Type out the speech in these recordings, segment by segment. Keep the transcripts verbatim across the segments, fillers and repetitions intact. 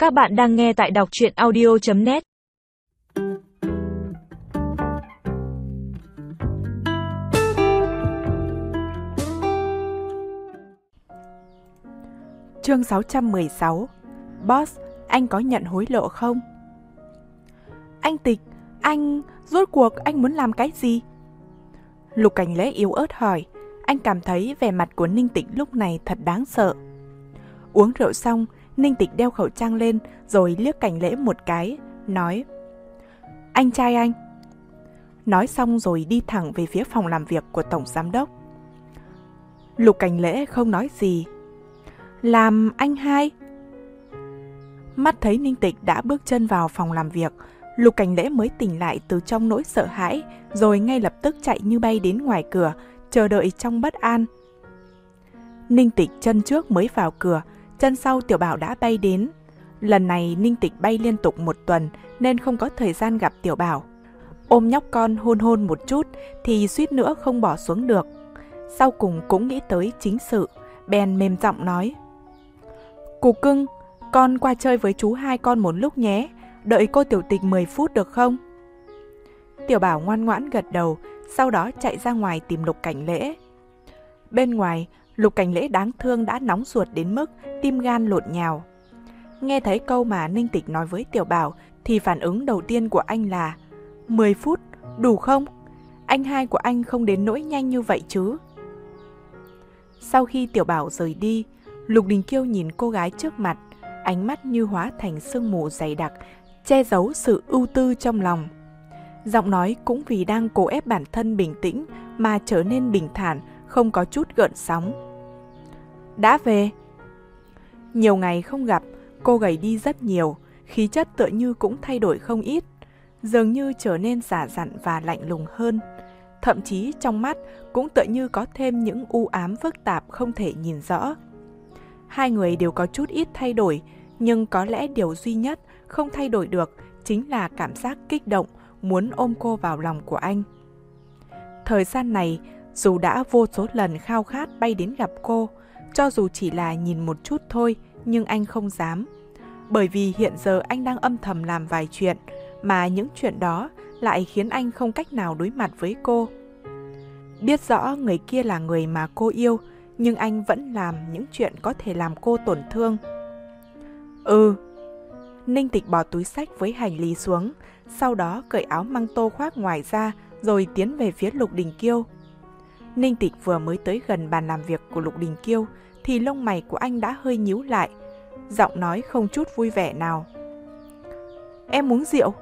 Các bạn đang nghe tại đọc truyện audio chấm net. Chương sáu trăm mười sáu. Boss, anh có nhận hối lộ không? Anh Tịch, anh... rốt cuộc anh muốn làm cái gì? Lục Cảnh Lễ yếu ớt hỏi. Anh cảm thấy vẻ mặt của Ninh Tịch lúc này thật đáng sợ. Uống rượu xong, Ninh Tịch đeo khẩu trang lên rồi liếc Cảnh Lễ một cái, nói: Anh trai anh. Nói xong rồi đi thẳng về phía phòng làm việc của Tổng Giám Đốc. Lục Cảnh Lễ không nói gì. Làm anh hai? Mắt thấy Ninh Tịch đã bước chân vào phòng làm việc, Lục Cảnh Lễ mới tỉnh lại từ trong nỗi sợ hãi, rồi ngay lập tức chạy như bay đến ngoài cửa, chờ đợi trong bất an. Ninh Tịch chân trước mới vào cửa, chân sau Tiểu Bảo đã bay đến. Lần này Ninh Tịch bay liên tục một tuần nên không có thời gian gặp Tiểu Bảo. Ôm nhóc con hôn hôn một chút thì suýt nữa không bỏ xuống được. Sau cùng cũng nghĩ tới chính sự, bèn mềm giọng nói: Củ cưng, con qua chơi với chú hai con một lúc nhé, đợi cô Tiểu Tịch mười phút được không? Tiểu Bảo ngoan ngoãn gật đầu, sau đó chạy ra ngoài tìm Lục Cảnh Lễ. Bên ngoài, Lục Cảnh Lễ đáng thương đã nóng ruột đến mức tim gan lộn nhào. Nghe thấy câu mà Ninh Tịch nói với Tiểu Bảo thì phản ứng đầu tiên của anh là: mười phút, đủ không? Anh hai của anh không đến nỗi nhanh như vậy chứ. Sau khi Tiểu Bảo rời đi, Lục Đình Kiêu nhìn cô gái trước mặt, ánh mắt như hóa thành sương mù dày đặc, che giấu sự ưu tư trong lòng. Giọng nói cũng vì đang cố ép bản thân bình tĩnh mà trở nên bình thản, không có chút gợn sóng. Đã về. Nhiều ngày không gặp, cô gầy đi rất nhiều, khí chất tựa như cũng thay đổi không ít, dường như trở nên giả dặn và lạnh lùng hơn. Thậm chí trong mắt cũng tựa như có thêm những u ám phức tạp không thể nhìn rõ. Hai người đều có chút ít thay đổi, nhưng có lẽ điều duy nhất không thay đổi được chính là cảm giác kích động, muốn ôm cô vào lòng của anh. Thời gian này, dù đã vô số lần khao khát bay đến gặp cô, cho dù chỉ là nhìn một chút thôi, nhưng anh không dám. Bởi vì hiện giờ anh đang âm thầm làm vài chuyện, mà những chuyện đó lại khiến anh không cách nào đối mặt với cô. Biết rõ người kia là người mà cô yêu, nhưng anh vẫn làm những chuyện có thể làm cô tổn thương. Ừ. Ninh Tịch bỏ túi xách với hành lý xuống, sau đó cởi áo măng tô khoác ngoài ra rồi tiến về phía Lục Đình Kiêu. Ninh Tịch vừa mới tới gần bàn làm việc của Lục Đình Kiêu thì lông mày của anh đã hơi nhíu lại, giọng nói không chút vui vẻ nào. Em uống rượu?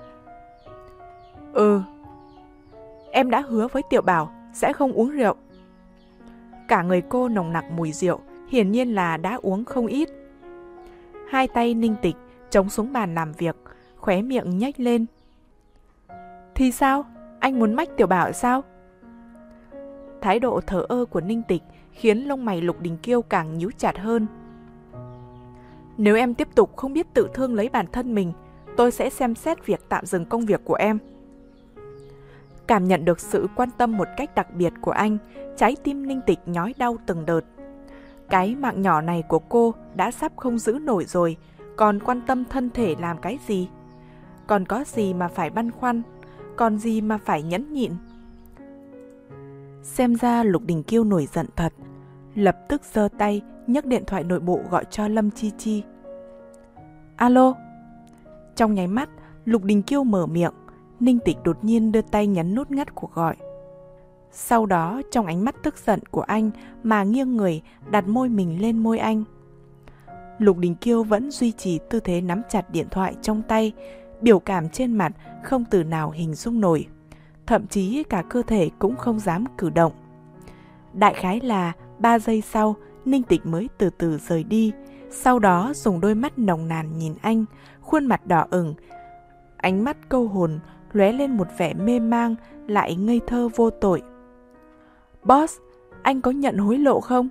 Ừ. Em đã hứa với Tiểu Bảo sẽ không uống rượu. Cả người cô nồng nặc mùi rượu, hiển nhiên là đã uống không ít. Hai tay Ninh Tịch chống xuống bàn làm việc, khóe miệng nhếch lên. Thì sao? Anh muốn mách Tiểu Bảo sao? Thái độ thờ ơ của Ninh Tịch khiến lông mày Lục Đình Kiêu càng nhíu chặt hơn. Nếu em tiếp tục không biết tự thương lấy bản thân mình, tôi sẽ xem xét việc tạm dừng công việc của em. Cảm nhận được sự quan tâm một cách đặc biệt của anh, trái tim Ninh Tịch nhói đau từng đợt. Cái mạng nhỏ này của cô đã sắp không giữ nổi rồi, còn quan tâm thân thể làm cái gì? Còn có gì mà phải băn khoăn? Còn gì mà phải nhẫn nhịn? Xem ra Lục Đình Kiêu nổi giận thật. Lập tức giơ tay nhấc điện thoại nội bộ gọi cho Lâm Chi Chi. Alo. Trong nháy mắt Lục Đình Kiêu mở miệng, Ninh Tịch đột nhiên đưa tay nhấn nút ngắt cuộc gọi. Sau đó trong ánh mắt tức giận của anh mà nghiêng người đặt môi mình lên môi anh. Lục Đình Kiêu vẫn duy trì tư thế nắm chặt điện thoại trong tay, biểu cảm trên mặt không từ nào hình dung nổi, thậm chí cả cơ thể cũng không dám cử động. Đại khái là ba giây sau, Ninh Tịch mới từ từ rời đi, sau đó dùng đôi mắt nồng nàn nhìn anh, khuôn mặt đỏ ửng, ánh mắt câu hồn lóe lên một vẻ mê mang lại ngây thơ vô tội. Boss, anh có nhận hối lộ không?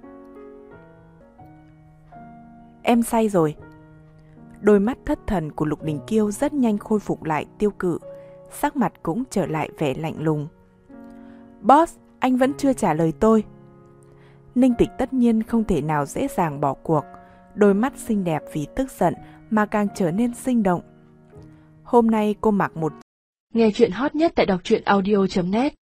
Em say rồi. Đôi mắt thất thần của Lục Đình Kiêu rất nhanh khôi phục lại tiêu cự, sắc mặt cũng trở lại vẻ lạnh lùng. Boss, anh vẫn chưa trả lời tôi. Ninh Tịch tất nhiên không thể nào dễ dàng bỏ cuộc, đôi mắt xinh đẹp vì tức giận mà càng trở nên sinh động. Hôm nay cô mặc một... Nghe chuyện hot nhất tại đọc truyện audio chấm net